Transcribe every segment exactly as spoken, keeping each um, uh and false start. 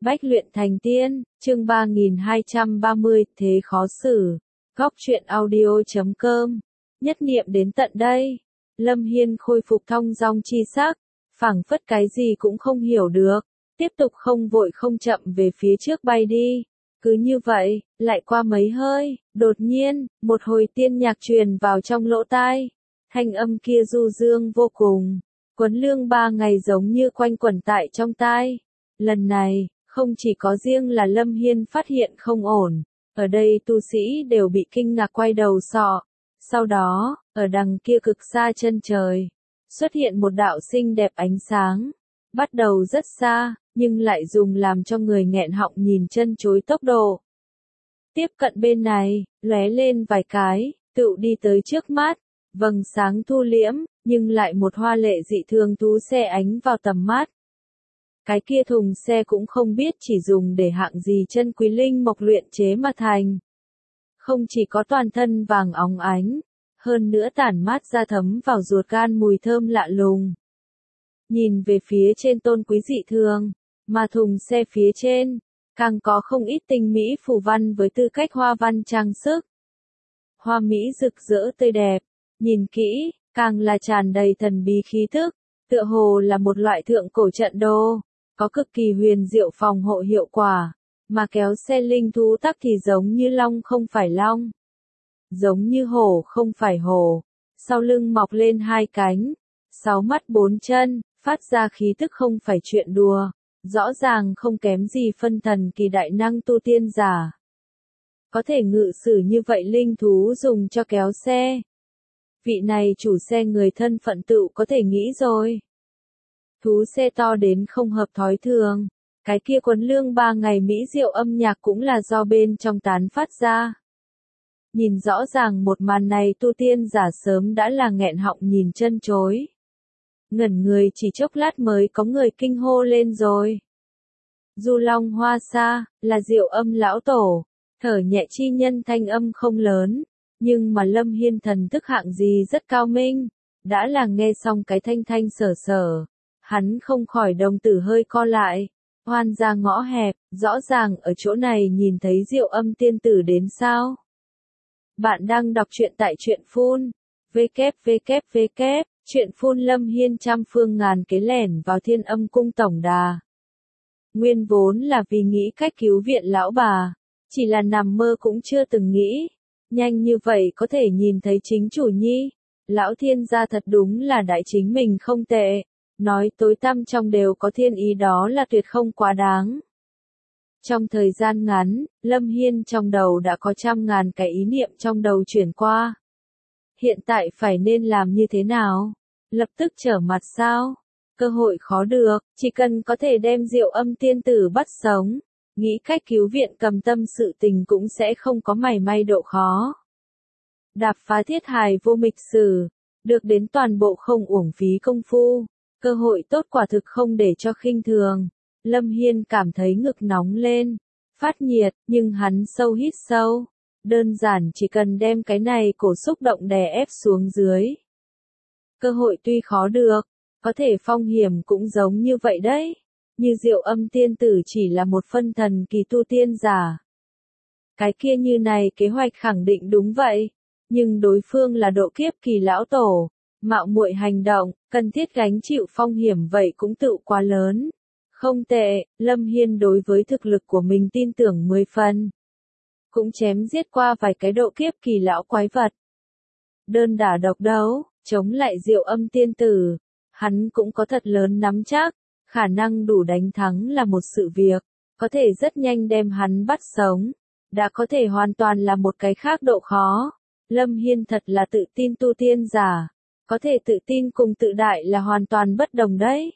Bách luyện thành tiên, chương ba nghìn hai trăm ba mươi, thế khó xử. Góc truyện audio chấm com. Nhất niệm đến tận đây, Lâm Hiên khôi phục thong dong chi sắc, phảng phất cái gì cũng không hiểu được, tiếp tục không vội không chậm về phía trước bay đi. Cứ như vậy, lại qua mấy hơi, đột nhiên, một hồi tiên nhạc truyền vào trong lỗ tai. Thanh âm kia du dương vô cùng, Quấn Lương ba ngày giống như quanh quẩn tại trong tai. Lần này, không chỉ có riêng là Lâm Hiên phát hiện không ổn, ở đây tu sĩ đều bị kinh ngạc quay đầu sọ. Sau đó, ở đằng kia cực xa chân trời, xuất hiện một đạo xinh đẹp ánh sáng, bắt đầu rất xa, nhưng lại dùng làm cho người nghẹn họng nhìn chân chối tốc độ. Tiếp cận bên này, lóe lên vài cái, tựu đi tới trước mắt, vầng sáng thu liễm, nhưng lại một hoa lệ dị thường thú xe ánh vào tầm mắt. Cái kia thùng xe cũng không biết chỉ dùng để hạng gì chân quý linh mộc luyện chế mà thành. Không chỉ có toàn thân vàng óng ánh, hơn nữa tản mát ra thấm vào ruột gan mùi thơm lạ lùng. Nhìn về phía trên tôn quý dị thường, mà thùng xe phía trên, càng có không ít tinh mỹ phù văn với tư cách hoa văn trang sức. Hoa mỹ rực rỡ tươi đẹp, nhìn kỹ, càng là tràn đầy thần bí khí thức, tựa hồ là một loại thượng cổ trận đồ, có cực kỳ huyền diệu phòng hộ hiệu quả, mà kéo xe linh thú tắc thì giống như long không phải long, giống như hổ không phải hổ, sau lưng mọc lên hai cánh, sáu mắt bốn chân, phát ra khí tức không phải chuyện đùa, rõ ràng không kém gì phân thần kỳ đại năng tu tiên giả. Có thể ngự sử như vậy linh thú dùng cho kéo xe. Vị này chủ xe người thân phận tựu có thể nghĩ rồi. Thú xe to đến không hợp thói thường, cái kia Quấn Lương ba ngày mỹ diệu âm nhạc cũng là do bên trong tán phát ra. Nhìn rõ ràng một màn này tu tiên giả sớm đã là nghẹn họng nhìn chân chối. Ngẩn người chỉ chốc lát mới có người kinh hô lên rồi. Du Long Hoa Sa, là diệu âm lão tổ, thở nhẹ chi nhân thanh âm không lớn, nhưng mà Lâm Hiên thần thức hạng gì rất cao minh, đã là nghe xong cái thanh thanh sở sở. Hắn không khỏi đồng tử hơi co lại, hoan ra ngõ hẹp, rõ ràng ở chỗ này nhìn thấy diệu âm tiên tử đến sao. Bạn đang đọc truyện tại truyện phun, www, truyện phun Lâm Hiên trăm phương ngàn kế lẻn vào Thiên Âm Cung tổng đà. Nguyên vốn là vì nghĩ cách cứu viện lão bà, chỉ là nằm mơ cũng chưa từng nghĩ, nhanh như vậy có thể nhìn thấy chính chủ nhi, lão thiên gia thật đúng là đại chính mình không tệ. Nói tối tăm trong đều có thiên ý đó là tuyệt không quá đáng. Trong thời gian ngắn, Lâm Hiên trong đầu đã có trăm ngàn cái ý niệm trong đầu chuyển qua. Hiện tại phải nên làm như thế nào? Lập tức trở mặt sao? Cơ hội khó được, chỉ cần có thể đem diệu âm tiên tử bắt sống, nghĩ cách cứu viện cầm tâm sự tình cũng sẽ không có mảy may độ khó. Đạp phá thiết hài vô mịch sử, được đến toàn bộ không uổng phí công phu. Cơ hội tốt quả thực không để cho khinh thường. Lâm Hiên cảm thấy ngực nóng lên, phát nhiệt, nhưng hắn sâu hít sâu. Đơn giản chỉ cần đem cái này cổ xúc động đè ép xuống dưới. Cơ hội tuy khó được, có thể phong hiểm cũng giống như vậy đấy. Như diệu âm tiên tử chỉ là một phân thần kỳ tu tiên giả. Cái kia như này kế hoạch khẳng định đúng vậy. Nhưng đối phương là độ kiếp kỳ lão tổ. Mạo muội hành động, cần thiết gánh chịu phong hiểm vậy cũng tự quá lớn. Không tệ, Lâm Hiên đối với thực lực của mình tin tưởng mười phần. Cũng chém giết qua vài cái độ kiếp kỳ lão quái vật. Đơn đả độc đấu, chống lại diệu âm tiên tử, hắn cũng có thật lớn nắm chắc, khả năng đủ đánh thắng là một sự việc, có thể rất nhanh đem hắn bắt sống, đã có thể hoàn toàn là một cái khác độ khó. Lâm Hiên thật là tự tin tu tiên giả. Có thể tự tin cùng tự đại là hoàn toàn bất đồng đấy.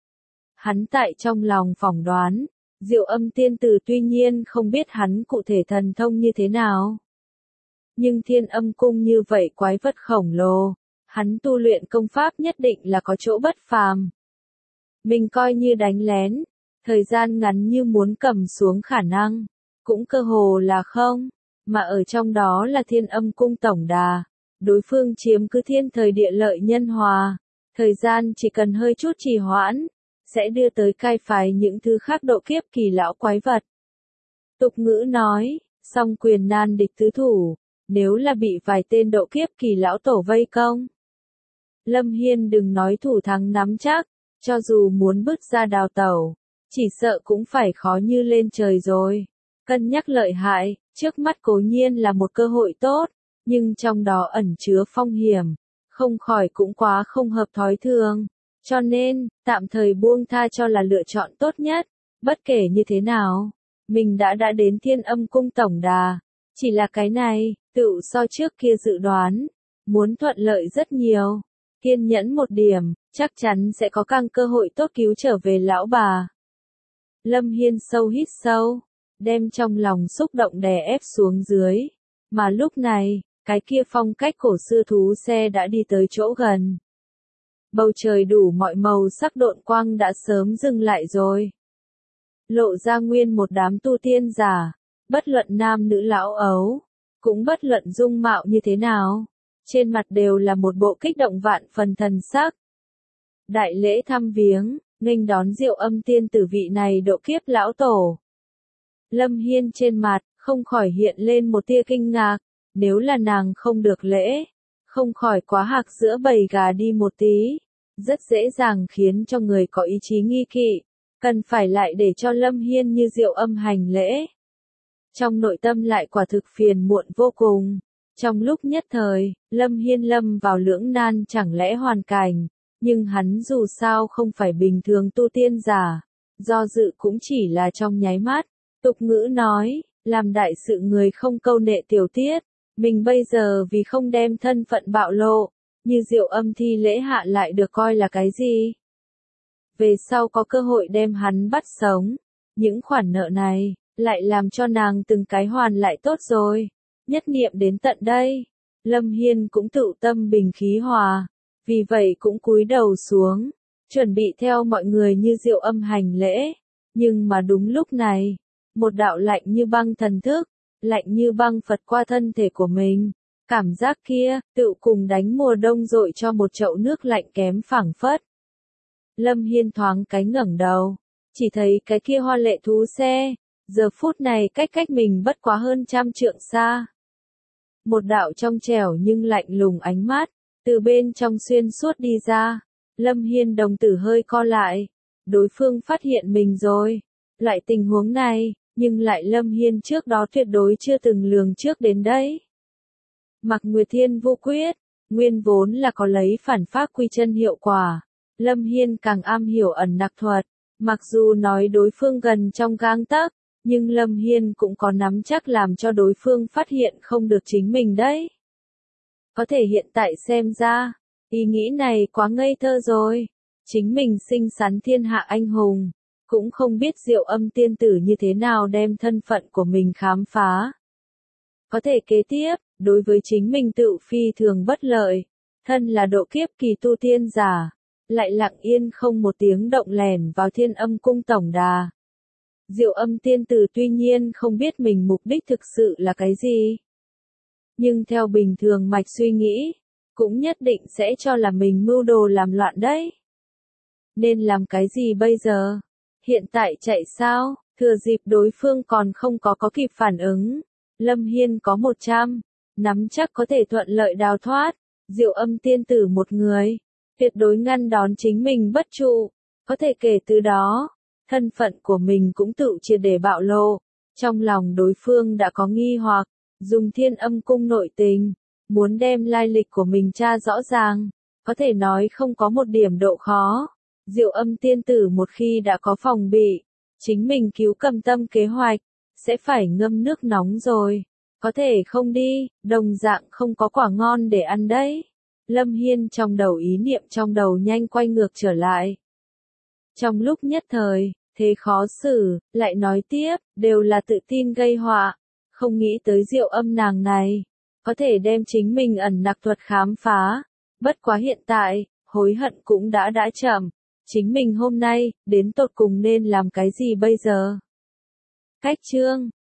Hắn tại trong lòng phỏng đoán, diệu âm tiên tử tuy nhiên không biết hắn cụ thể thần thông như thế nào. Nhưng Thiên Âm Cung như vậy quái vật khổng lồ, hắn tu luyện công pháp nhất định là có chỗ bất phàm. Mình coi như đánh lén, thời gian ngắn như muốn cầm xuống khả năng, cũng cơ hồ là không, mà ở trong đó là Thiên Âm Cung tổng đà. Đối phương chiếm cứ thiên thời địa lợi nhân hòa, thời gian chỉ cần hơi chút trì hoãn, sẽ đưa tới cai phái những thứ khác độ kiếp kỳ lão quái vật. Tục ngữ nói, song quyền nan địch tứ thủ, nếu là bị vài tên độ kiếp kỳ lão tổ vây công. Lâm Hiên đừng nói thủ thắng nắm chắc, cho dù muốn bước ra đào tẩu, chỉ sợ cũng phải khó như lên trời rồi. Cân nhắc lợi hại, trước mắt cố nhiên là một cơ hội tốt, nhưng trong đó ẩn chứa phong hiểm, không khỏi cũng quá không hợp thói thường. Cho nên, tạm thời buông tha cho là lựa chọn tốt nhất, bất kể như thế nào. Mình đã đã đến Thiên Âm Cung tổng đà, chỉ là cái này, tựu so trước kia dự đoán, muốn thuận lợi rất nhiều. Kiên nhẫn một điểm, chắc chắn sẽ có càng cơ hội tốt cứu trở về lão bà. Lâm Hiên sâu hít sâu, đem trong lòng xúc động đè ép xuống dưới. Mà lúc này, cái kia phong cách cổ xưa thú xe đã đi tới chỗ gần. Bầu trời đủ mọi màu sắc độn quang đã sớm dừng lại rồi. Lộ ra nguyên một đám tu tiên giả, bất luận nam nữ lão ấu, cũng bất luận dung mạo như thế nào, trên mặt đều là một bộ kích động vạn phần thần sắc. Đại lễ thăm viếng, nghênh đón Diệu Âm tiên tử vị này độ kiếp lão tổ. Lâm Hiên trên mặt, không khỏi hiện lên một tia kinh ngạc, nếu là nàng không được lễ, không khỏi quá hạc giữa bầy gà đi một tí, rất dễ dàng khiến cho người có ý chí nghi kỵ, cần phải lại để cho Lâm Hiên như Diệu Âm hành lễ. Trong nội tâm lại quả thực phiền muộn vô cùng. Trong lúc nhất thời, Lâm Hiên lâm vào lưỡng nan chẳng lẽ hoàn cảnh, nhưng hắn dù sao không phải bình thường tu tiên giả, do dự cũng chỉ là trong nháy mắt. Tục ngữ nói, làm đại sự người không câu nệ tiểu tiết, mình bây giờ vì không đem thân phận bạo lộ, như Diệu Âm thi lễ hạ lại được coi là cái gì? Về sau có cơ hội đem hắn bắt sống, những khoản nợ này, lại làm cho nàng từng cái hoàn lại tốt rồi. Nhất niệm đến tận đây, Lâm Hiên cũng tự tâm bình khí hòa, vì vậy cũng cúi đầu xuống, chuẩn bị theo mọi người như Diệu Âm hành lễ. Nhưng mà đúng lúc này, một đạo lạnh như băng thần thức, lạnh như băng phật qua thân thể của mình. Cảm giác kia, tự cùng đánh mùa đông dội cho một chậu nước lạnh kém phảng phất. Lâm Hiên thoáng cái ngẩng đầu, chỉ thấy cái kia hoa lệ thú xe, giờ phút này cách cách mình bất quá hơn trăm trượng xa. Một đạo trong trẻo nhưng lạnh lùng ánh mắt, từ bên trong xuyên suốt đi ra. Lâm Hiên đồng tử hơi co lại, đối phương phát hiện mình rồi. Lại tình huống này, nhưng lại Lâm Hiên trước đó tuyệt đối chưa từng lường trước đến đấy. Mặc Nguyệt Thiên Vô Quyết, nguyên vốn là có lấy phản pháp quy chân hiệu quả. Lâm Hiên càng am hiểu ẩn nặc thuật, mặc dù nói đối phương gần trong gang tấc, nhưng Lâm Hiên cũng có nắm chắc làm cho đối phương phát hiện không được chính mình đấy. Có thể hiện tại xem ra, ý nghĩ này quá ngây thơ rồi. Chính mình xinh xắn thiên hạ anh hùng, cũng không biết Diệu Âm tiên tử như thế nào đem thân phận của mình khám phá. Có thể kế tiếp, đối với chính mình tự phi thường bất lợi, thân là độ kiếp kỳ tu tiên giả, lại lặng yên không một tiếng động lẻn vào Thiên Âm Cung tổng đà. Diệu Âm tiên tử tuy nhiên không biết mình mục đích thực sự là cái gì, nhưng theo bình thường mạch suy nghĩ, cũng nhất định sẽ cho là mình mưu đồ làm loạn đấy. Nên làm cái gì bây giờ? Hiện tại chạy sao? Thừa dịp đối phương còn không có có kịp phản ứng, Lâm Hiên có một trăm, nắm chắc có thể thuận lợi đào thoát. Diệu Âm tiên tử một người, tuyệt đối ngăn đón chính mình bất trụ. Có thể kể từ đó, thân phận của mình cũng tự triệt để bạo lộ. Trong lòng đối phương đã có nghi hoặc, dùng Thiên Âm Cung nội tình, muốn đem lai lịch của mình tra rõ ràng, có thể nói không có một điểm độ khó. Diệu Âm tiên tử một khi đã có phòng bị, chính mình cứu cầm tâm kế hoạch, sẽ phải ngâm nước nóng rồi. Có thể không đi, đồng dạng không có quả ngon để ăn đấy. Lâm Hiên trong đầu ý niệm trong đầu nhanh quay ngược trở lại. Trong lúc nhất thời, thế khó xử, lại nói tiếp, đều là tự tin gây họa. Không nghĩ tới Diệu Âm nàng này, có thể đem chính mình ẩn nặc thuật khám phá. Bất quá hiện tại, hối hận cũng đã đã chậm. Chính mình hôm nay, đến tột cùng nên làm cái gì bây giờ? Cách chương